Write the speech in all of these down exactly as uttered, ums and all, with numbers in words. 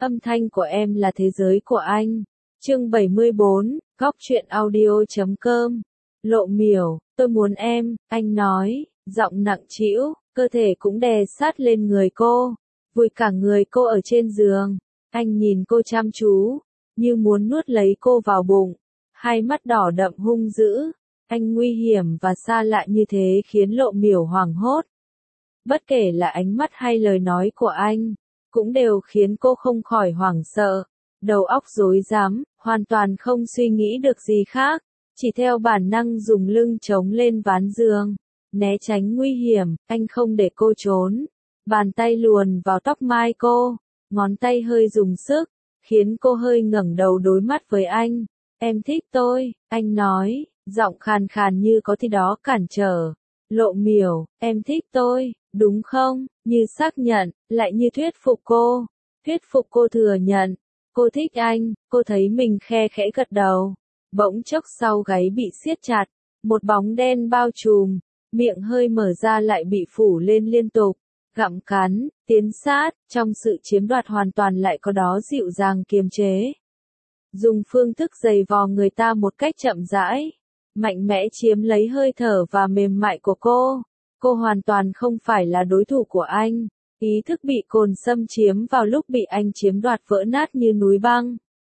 Âm thanh của em là thế giới của anh. Chương bảy mươi bốn, góc truyện audio chấm com. Lộ miểu, tôi muốn em, anh nói, giọng nặng trĩu, cơ thể cũng đè sát lên người cô, vùi cả người cô ở trên giường. Anh nhìn cô chăm chú, như muốn nuốt lấy cô vào bụng, hai mắt đỏ đậm hung dữ. Anh nguy hiểm và xa lạ như thế khiến Lộ miểu hoảng hốt. Bất kể là ánh mắt hay lời nói của anh, cũng đều khiến cô không khỏi hoảng sợ, đầu óc rối rắm, hoàn toàn không suy nghĩ được gì khác, chỉ theo bản năng dùng lưng chống lên ván giường, né tránh nguy hiểm. Anh không để cô trốn, bàn tay luồn vào tóc mai cô, ngón tay hơi dùng sức, khiến cô hơi ngẩng đầu đối mắt với anh. Em thích tôi, anh nói, giọng khàn khàn như có gì đó cản trở. Lộ miểu, em thích tôi, đúng không? Như xác nhận, lại như thuyết phục cô. Thuyết phục cô thừa nhận. Cô thích anh, cô thấy mình khe khẽ gật đầu. Bỗng chốc sau gáy bị siết chặt, một bóng đen bao trùm, miệng hơi mở ra lại bị phủ lên liên tục, gặm cắn, tiến sát, trong sự chiếm đoạt hoàn toàn lại có đó dịu dàng kiềm chế. Dùng phương thức giày vò người ta một cách chậm rãi, mạnh mẽ chiếm lấy hơi thở và mềm mại của cô. Cô hoàn toàn không phải là đối thủ của anh, ý thức bị cồn xâm chiếm vào lúc bị anh chiếm đoạt vỡ nát như núi băng.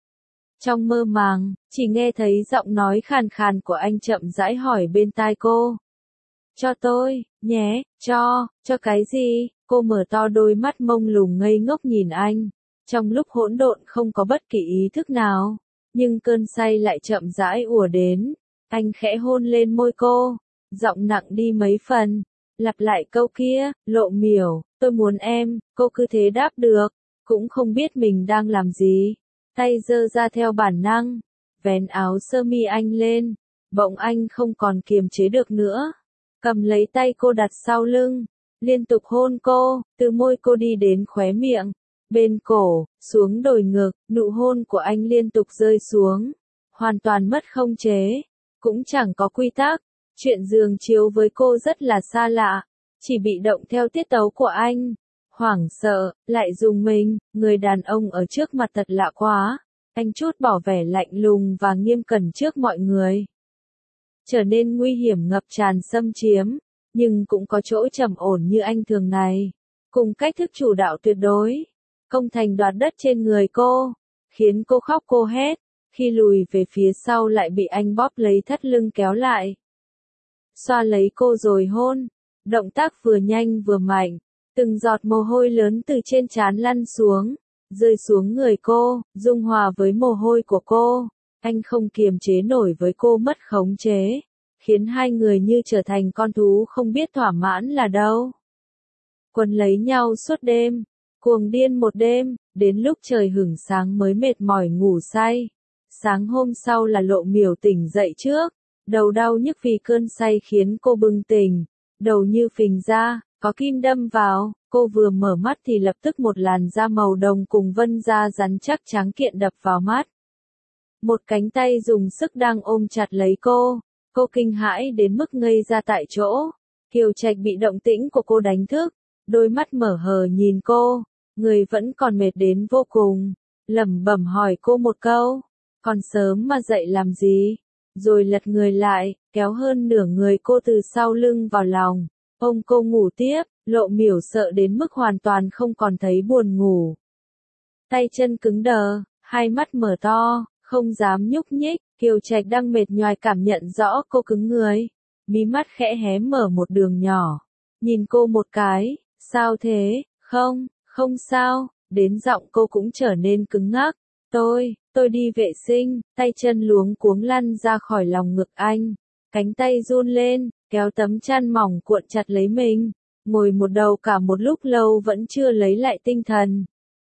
Trong mơ màng, chỉ nghe thấy giọng nói khàn khàn của anh chậm rãi hỏi bên tai cô. Cho tôi, nhé, cho, cho cái gì? Cô mở to đôi mắt mông lung ngây ngốc nhìn anh. Trong lúc hỗn độn không có bất kỳ ý thức nào, nhưng cơn say lại chậm rãi ùa đến. Anh khẽ hôn lên môi cô, giọng nặng đi mấy phần, lặp lại câu kia, Lộ miểu, tôi muốn em. Cô cứ thế đáp được, cũng không biết mình đang làm gì. Tay giơ ra theo bản năng, vén áo sơ mi anh lên, bỗng anh không còn kiềm chế được nữa, cầm lấy tay cô đặt sau lưng, liên tục hôn cô, từ môi cô đi đến khóe miệng, bên cổ, xuống đồi ngực. Nụ hôn của anh liên tục rơi xuống, hoàn toàn mất không chế, cũng chẳng có quy tắc. Chuyện giường chiếu với cô rất là xa lạ, chỉ bị động theo tiết tấu của anh. Hoảng sợ, lại rùng mình, người đàn ông ở trước mặt thật lạ quá. Anh chút bỏ vẻ lạnh lùng và nghiêm cẩn trước mọi người, trở nên nguy hiểm ngập tràn xâm chiếm, nhưng cũng có chỗ trầm ổn như anh thường này, cùng cách thức chủ đạo tuyệt đối, công thành đoạt đất trên người cô, khiến cô khóc cô hét, khi lùi về phía sau lại bị anh bóp lấy thắt lưng kéo lại, xoa lấy cô rồi hôn, động tác vừa nhanh vừa mạnh, từng giọt mồ hôi lớn từ trên trán lăn xuống, rơi xuống người cô, dung hòa với mồ hôi của cô. Anh không kiềm chế nổi với cô mất khống chế, khiến hai người như trở thành con thú không biết thỏa mãn là đâu. Quấn lấy nhau suốt đêm, cuồng điên một đêm, đến lúc trời hửng sáng mới mệt mỏi ngủ say. Sáng hôm sau là Lộ miểu tỉnh dậy trước, đầu đau nhức vì cơn say khiến cô bừng tỉnh, đầu như phình ra, có kim đâm vào. Cô vừa mở mắt thì lập tức một làn da màu đồng cùng vân da rắn chắc trắng kiện đập vào mắt. Một cánh tay dùng sức đang ôm chặt lấy cô, cô kinh hãi đến mức ngây ra tại chỗ. Kiều Trạch bị động tĩnh của cô đánh thức, đôi mắt mở hờ nhìn cô, người vẫn còn mệt đến vô cùng, lẩm bẩm hỏi cô một câu, còn sớm mà dậy làm gì, rồi lật người lại, kéo hơn nửa người cô từ sau lưng vào lòng, ôm cô ngủ tiếp. Lộ miểu sợ đến mức hoàn toàn không còn thấy buồn ngủ. Tay chân cứng đờ, hai mắt mở to, không dám nhúc nhích. Kiều Trạch đang mệt nhoài cảm nhận rõ cô cứng người, mí mắt khẽ hé mở một đường nhỏ, nhìn cô một cái, sao thế? Không, không sao. Đến giọng cô cũng trở nên cứng ngắc. Tôi, tôi đi vệ sinh. Tay chân luống cuống lăn ra khỏi lòng ngực anh, cánh tay run lên, kéo tấm chăn mỏng cuộn chặt lấy mình. Ngồi một đầu cả một lúc lâu vẫn chưa lấy lại tinh thần.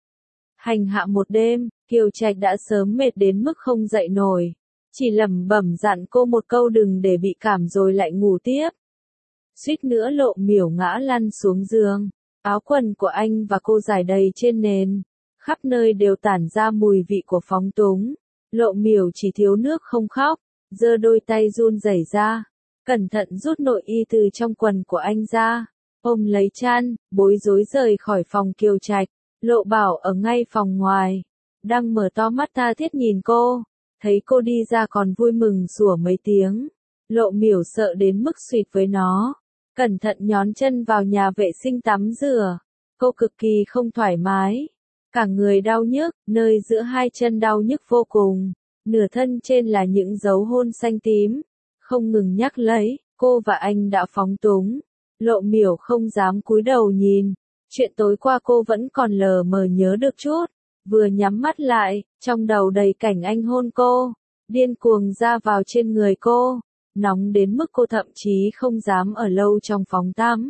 Hành hạ một đêm, Kiều Trạch đã sớm mệt đến mức không dậy nổi, chỉ lẩm bẩm dặn cô một câu đừng để bị cảm rồi lại ngủ tiếp. Suýt nữa Lộ miểu ngã lăn xuống giường, áo quần của anh và cô rải đầy trên nền, khắp nơi đều tản ra mùi vị của phóng túng. Lộ miểu chỉ thiếu nước không khóc, giơ đôi tay run rẩy ra, cẩn thận rút nội y từ trong quần của anh ra, ôm lấy chăn, bối rối rời khỏi phòng Kiều Trạch. Lộ Bảo ở ngay phòng ngoài, đang mở to mắt tha thiết nhìn cô, thấy cô đi ra còn vui mừng sủa mấy tiếng. Lộ Miểu sợ đến mức suýt với nó, cẩn thận nhón chân vào nhà vệ sinh tắm rửa. Cô cực kỳ không thoải mái, cả người đau nhức, nơi giữa hai chân đau nhức vô cùng, nửa thân trên là những dấu hôn xanh tím, không ngừng nhắc lấy, cô và anh đã phóng túng. Lộ Miểu không dám cúi đầu nhìn, chuyện tối qua cô vẫn còn lờ mờ nhớ được chút, vừa nhắm mắt lại, trong đầu đầy cảnh anh hôn cô, điên cuồng ra vào trên người cô, nóng đến mức cô thậm chí không dám ở lâu trong phòng tắm.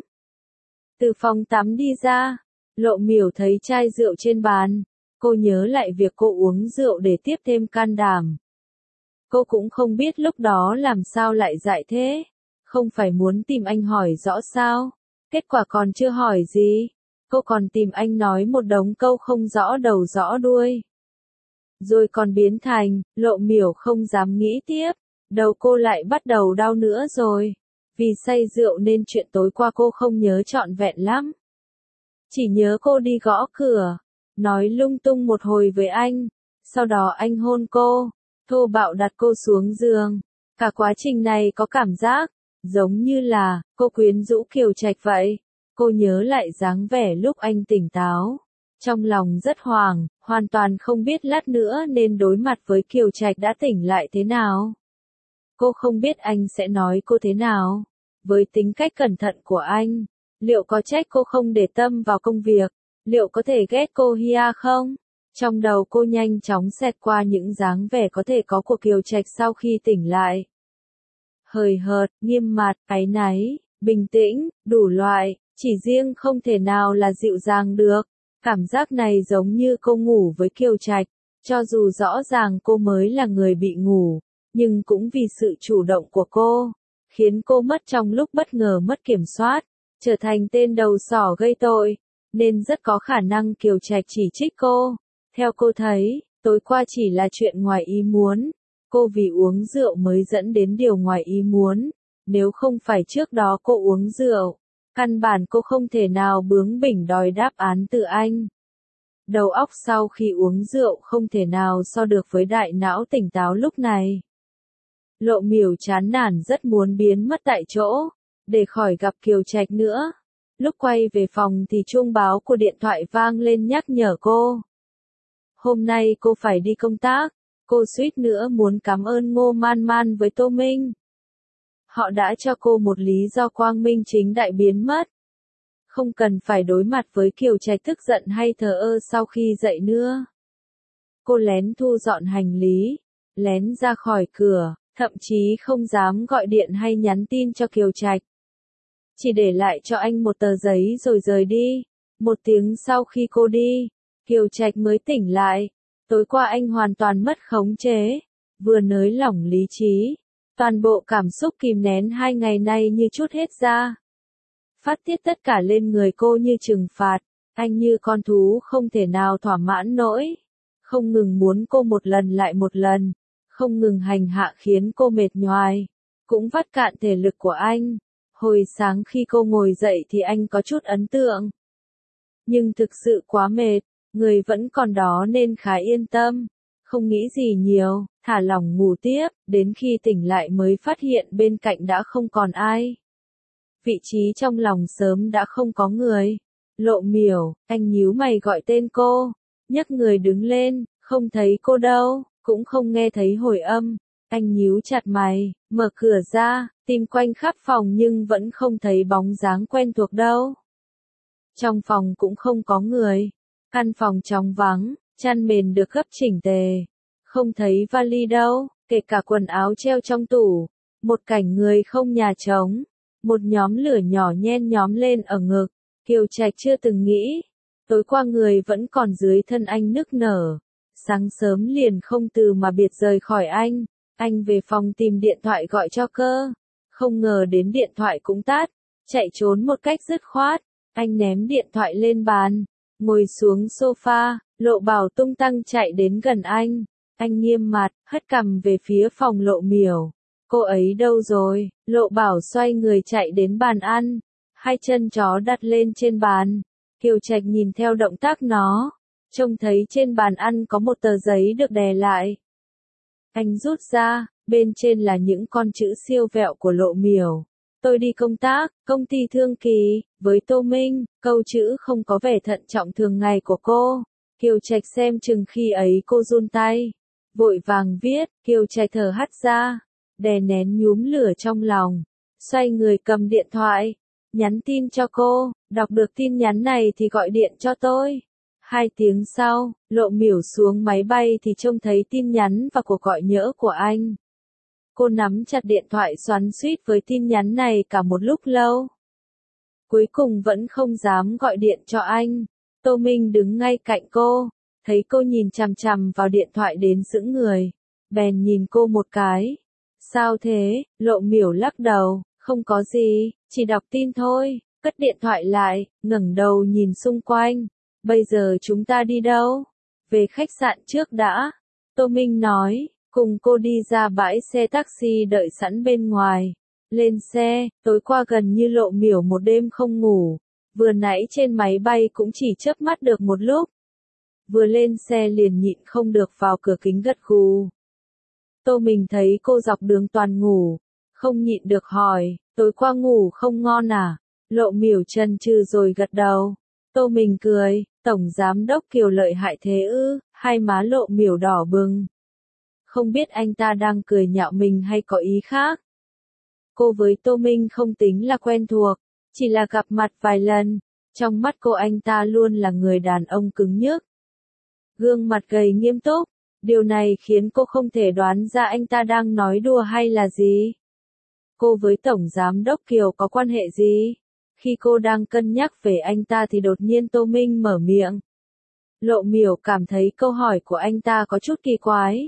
Từ phòng tắm đi ra, Lộ Miểu thấy chai rượu trên bàn, cô nhớ lại việc cô uống rượu để tiếp thêm can đảm. Cô cũng không biết lúc đó làm sao lại dại thế, không phải muốn tìm anh hỏi rõ sao, kết quả còn chưa hỏi gì, cô còn tìm anh nói một đống câu không rõ đầu rõ đuôi. Rồi còn biến thành, Lộ Miểu không dám nghĩ tiếp, đầu cô lại bắt đầu đau nữa rồi, vì say rượu nên chuyện tối qua cô không nhớ trọn vẹn lắm. Chỉ nhớ cô đi gõ cửa, nói lung tung một hồi với anh, sau đó anh hôn cô, thô bạo đặt cô xuống giường. Cả quá trình này có cảm giác, giống như là, cô quyến rũ Kiều Trạch vậy. Cô nhớ lại dáng vẻ lúc anh tỉnh táo. Trong lòng rất hoảng, hoàn toàn không biết lát nữa nên đối mặt với Kiều Trạch đã tỉnh lại thế nào. Cô không biết anh sẽ nói cô thế nào. Với tính cách cẩn thận của anh, liệu có trách cô không để tâm vào công việc? Liệu có thể ghét cô Hia không? Trong đầu cô nhanh chóng xẹt qua những dáng vẻ có thể có của Kiều Trạch sau khi tỉnh lại. Hời hợt, nghiêm mặt, áy náy, bình tĩnh, đủ loại, chỉ riêng không thể nào là dịu dàng được. Cảm giác này giống như cô ngủ với Kiều Trạch, cho dù rõ ràng cô mới là người bị ngủ, nhưng cũng vì sự chủ động của cô, khiến cô mất trong lúc bất ngờ mất kiểm soát, trở thành tên đầu sỏ gây tội, nên rất có khả năng Kiều Trạch chỉ trích cô. Theo cô thấy, tối qua chỉ là chuyện ngoài ý muốn, cô vì uống rượu mới dẫn đến điều ngoài ý muốn, nếu không phải trước đó cô uống rượu, căn bản cô không thể nào bướng bỉnh đòi đáp án từ anh. Đầu óc sau khi uống rượu không thể nào so được với đại não tỉnh táo lúc này. Lộ Miểu chán nản rất muốn biến mất tại chỗ, để khỏi gặp Kiều Trạch nữa. Lúc quay về phòng thì chuông báo của điện thoại vang lên nhắc nhở cô. Hôm nay cô phải đi công tác, cô suýt nữa muốn cảm ơn Ngô Man Man với Tô Minh. Họ đã cho cô một lý do quang minh chính đại biến mất. Không cần phải đối mặt với Kiều Trạch tức giận hay thờ ơ sau khi dậy nữa. Cô lén thu dọn hành lý, lén ra khỏi cửa, thậm chí không dám gọi điện hay nhắn tin cho Kiều Trạch. Chỉ để lại cho anh một tờ giấy rồi rời đi. Một tiếng sau khi cô đi, Kiều Trạch mới tỉnh lại. Tối qua anh hoàn toàn mất khống chế, vừa nới lỏng lý trí. Toàn bộ cảm xúc kìm nén hai ngày nay như trút hết ra. Phát tiết tất cả lên người cô như trừng phạt, anh như con thú không thể nào thỏa mãn nổi. Không ngừng muốn cô một lần lại một lần, không ngừng hành hạ khiến cô mệt nhoài, cũng vắt cạn thể lực của anh. Hồi sáng khi cô ngồi dậy thì anh có chút ấn tượng. Nhưng thực sự quá mệt, người vẫn còn đó nên khá yên tâm, không nghĩ gì nhiều, thả lỏng ngủ tiếp, đến khi tỉnh lại mới phát hiện bên cạnh đã không còn ai. Vị trí trong lòng sớm đã không có người. Lộ Miểu, anh nhíu mày gọi tên cô, nhấc người đứng lên, không thấy cô đâu, cũng không nghe thấy hồi âm. Anh nhíu chặt mày, mở cửa ra, tìm quanh khắp phòng nhưng vẫn không thấy bóng dáng quen thuộc đâu. Trong phòng cũng không có người, căn phòng trống vắng, chăn mền được gấp chỉnh tề. Không thấy vali đâu, kể cả quần áo treo trong tủ. Một cảnh người không nhà trống, một nhóm lửa nhỏ nhen nhóm lên ở ngực. Kiều Trạch chưa từng nghĩ, tối qua người vẫn còn dưới thân anh nức nở. Sáng sớm liền không từ mà biệt rời khỏi anh. Anh về phòng tìm điện thoại gọi cho cơ. Không ngờ đến điện thoại cũng tắt. Chạy trốn một cách dứt khoát. Anh ném điện thoại lên bàn. Ngồi xuống sofa. Lộ Bảo tung tăng chạy đến gần anh. Anh nghiêm mặt, hất cằm về phía phòng Lộ Miểu. Cô ấy đâu rồi? Lộ Bảo xoay người chạy đến bàn ăn. Hai chân chó đặt lên trên bàn. Kiều Trạch nhìn theo động tác nó, trông thấy trên bàn ăn có một tờ giấy được đè lại. Anh rút ra, bên trên là những con chữ siêu vẹo của Lộ Miểu. Tôi đi công tác, công ty Thương Kỳ, với Tô Minh, câu chữ không có vẻ thận trọng thường ngày của cô. Kiều Trạch xem chừng khi ấy cô run tay. Vội vàng viết, Kiều Trạch thở hắt ra, đè nén nhúm lửa trong lòng. Xoay người cầm điện thoại, nhắn tin cho cô, đọc được tin nhắn này thì gọi điện cho tôi. Hai tiếng sau, Lộ Miểu xuống máy bay thì trông thấy tin nhắn và cuộc gọi nhỡ của anh. Cô nắm chặt điện thoại xoắn xuýt với tin nhắn này cả một lúc lâu. Cuối cùng vẫn không dám gọi điện cho anh. Tô Minh đứng ngay cạnh cô, thấy cô nhìn chằm chằm vào điện thoại đến sững người, bèn nhìn cô một cái. Sao thế? Lộ Miểu lắc đầu, không có gì, chỉ đọc tin thôi, cất điện thoại lại, ngẩng đầu nhìn xung quanh. Bây giờ chúng ta đi đâu? Về khách sạn trước đã. Tô Minh nói, cùng cô đi ra bãi xe taxi đợi sẵn bên ngoài. Lên xe, tối qua gần như Lộ Miểu một đêm không ngủ. Vừa nãy trên máy bay cũng chỉ chớp mắt được một lúc. Vừa lên xe liền nhịn không được vào cửa kính gật gù. Tô Minh thấy cô dọc đường toàn ngủ, không nhịn được hỏi, tối qua ngủ không ngon à? Lộ Miểu chần chừ rồi gật đầu. Tô Minh cười, Tổng Giám Đốc Kiều lợi hại thế ư? Hai má Lộ Miểu đỏ bừng. Không biết anh ta đang cười nhạo mình hay có ý khác. Cô với Tô Minh không tính là quen thuộc, chỉ là gặp mặt vài lần. Trong mắt cô anh ta luôn là người đàn ông cứng nhức. Gương mặt gầy nghiêm túc, điều này khiến cô không thể đoán ra anh ta đang nói đùa hay là gì. Cô với Tổng Giám Đốc Kiều có quan hệ gì? Khi cô đang cân nhắc về anh ta thì đột nhiên Tô Minh mở miệng. Lộ Miểu cảm thấy câu hỏi của anh ta có chút kỳ quái.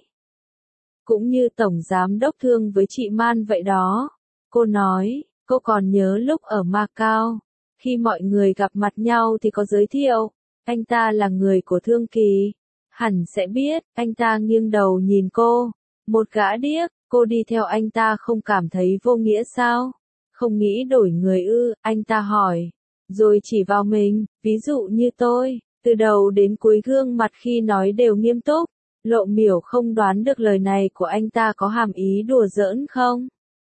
Cũng như Tổng Giám Đốc Thương với chị Man vậy đó. Cô nói, cô còn nhớ lúc ở Macau, khi mọi người gặp mặt nhau thì có giới thiệu, anh ta là người của Thương Kỳ. Hẳn sẽ biết, anh ta nghiêng đầu nhìn cô. Một gã điếc, cô đi theo anh ta không cảm thấy vô nghĩa sao? Không nghĩ đổi người ư? Anh ta hỏi. Rồi chỉ vào mình, ví dụ như tôi, từ đầu đến cuối gương mặt khi nói đều nghiêm túc. Lộ Miểu không đoán được lời này của anh ta có hàm ý đùa giỡn không?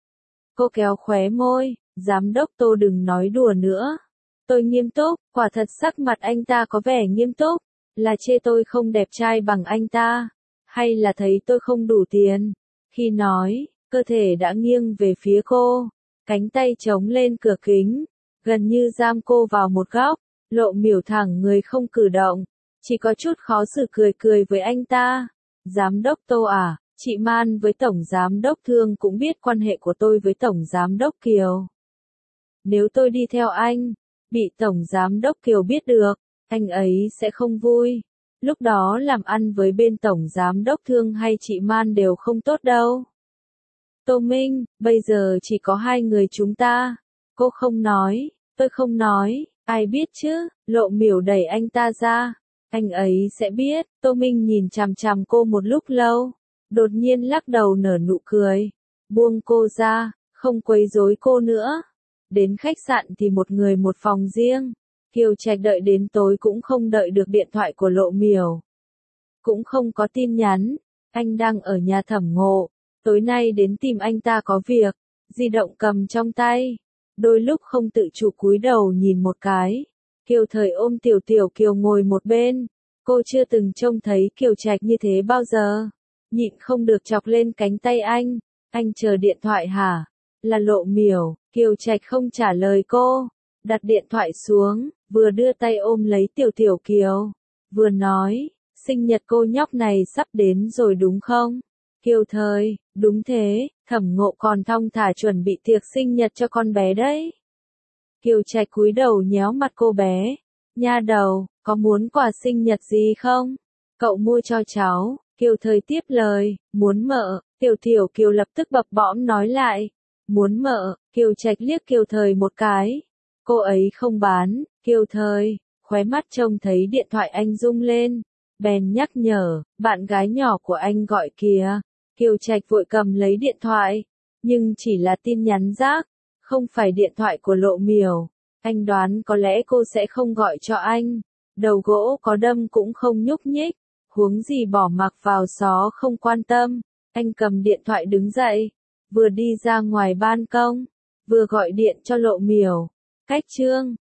Cô kéo khóe môi, Giám đốc Tô đừng nói đùa nữa. Tôi nghiêm túc, quả thật sắc mặt anh ta có vẻ nghiêm túc. Là chê tôi không đẹp trai bằng anh ta, hay là thấy tôi không đủ tiền? Khi nói, cơ thể đã nghiêng về phía cô, cánh tay chống lên cửa kính, gần như giam cô vào một góc. Lộ Miểu thẳng người không cử động, chỉ có chút khó xử cười cười với anh ta. Giám đốc Tô à, chị Man với Tổng Giám Đốc Thương cũng biết quan hệ của tôi với Tổng Giám Đốc Kiều. Nếu tôi đi theo anh, bị Tổng Giám Đốc Kiều biết được, anh ấy sẽ không vui. Lúc đó làm ăn với bên Tổng Giám Đốc Thương hay chị Man đều không tốt đâu. Tô Minh, bây giờ chỉ có hai người chúng ta. Cô không nói, tôi không nói, ai biết chứ? Lộ Miểu đẩy anh ta ra. Anh ấy sẽ biết. Tô Minh nhìn chằm chằm cô một lúc lâu, đột nhiên lắc đầu nở nụ cười, buông cô ra, không quấy rối cô nữa. Đến khách sạn thì một người một phòng riêng. Kiều Trạch đợi đến tối cũng không đợi được điện thoại của Lộ Miểu. Cũng không có tin nhắn, anh đang ở nhà Thẩm Ngộ, tối nay đến tìm anh ta có việc, di động cầm trong tay. Đôi lúc không tự chủ cúi đầu nhìn một cái. Kiều Thời ôm Tiểu Tiểu Kiều ngồi một bên, cô chưa từng trông thấy Kiều Trạch như thế bao giờ. Nhịn không được chọc lên cánh tay anh, anh chờ điện thoại hả? Là Lộ Miểu. Kiều Trạch không trả lời cô, đặt điện thoại xuống, vừa đưa tay ôm lấy Tiểu Tiểu Kiều, vừa nói, sinh nhật cô nhóc này sắp đến rồi đúng không? Kiều Thời, đúng thế, Thẩm Ngộ còn thong thả chuẩn bị tiệc sinh nhật cho con bé đấy. Kiều Trạch cúi đầu nhéo mặt cô bé, nha đầu, có muốn quà sinh nhật gì không? Cậu mua cho cháu. Kiều Thời tiếp lời, muốn mợ. Tiểu Tiểu Kiều lập tức bập bõm nói lại, muốn mợ. Kiều Trạch liếc Kiều Thời một cái, cô ấy không bán. Kiều Thời, khóe mắt trông thấy điện thoại anh rung lên, bèn nhắc nhở, bạn gái nhỏ của anh gọi kìa. Kiều Trạch vội cầm lấy điện thoại, nhưng chỉ là tin nhắn rác, không phải điện thoại của Lộ Miểu. Anh đoán có lẽ cô sẽ không gọi cho anh. Đầu gỗ có đâm cũng không nhúc nhích. Huống gì bỏ mặc vào xó không quan tâm. Anh cầm điện thoại đứng dậy. Vừa đi ra ngoài ban công. Vừa gọi điện cho Lộ Miểu. Cách Trương.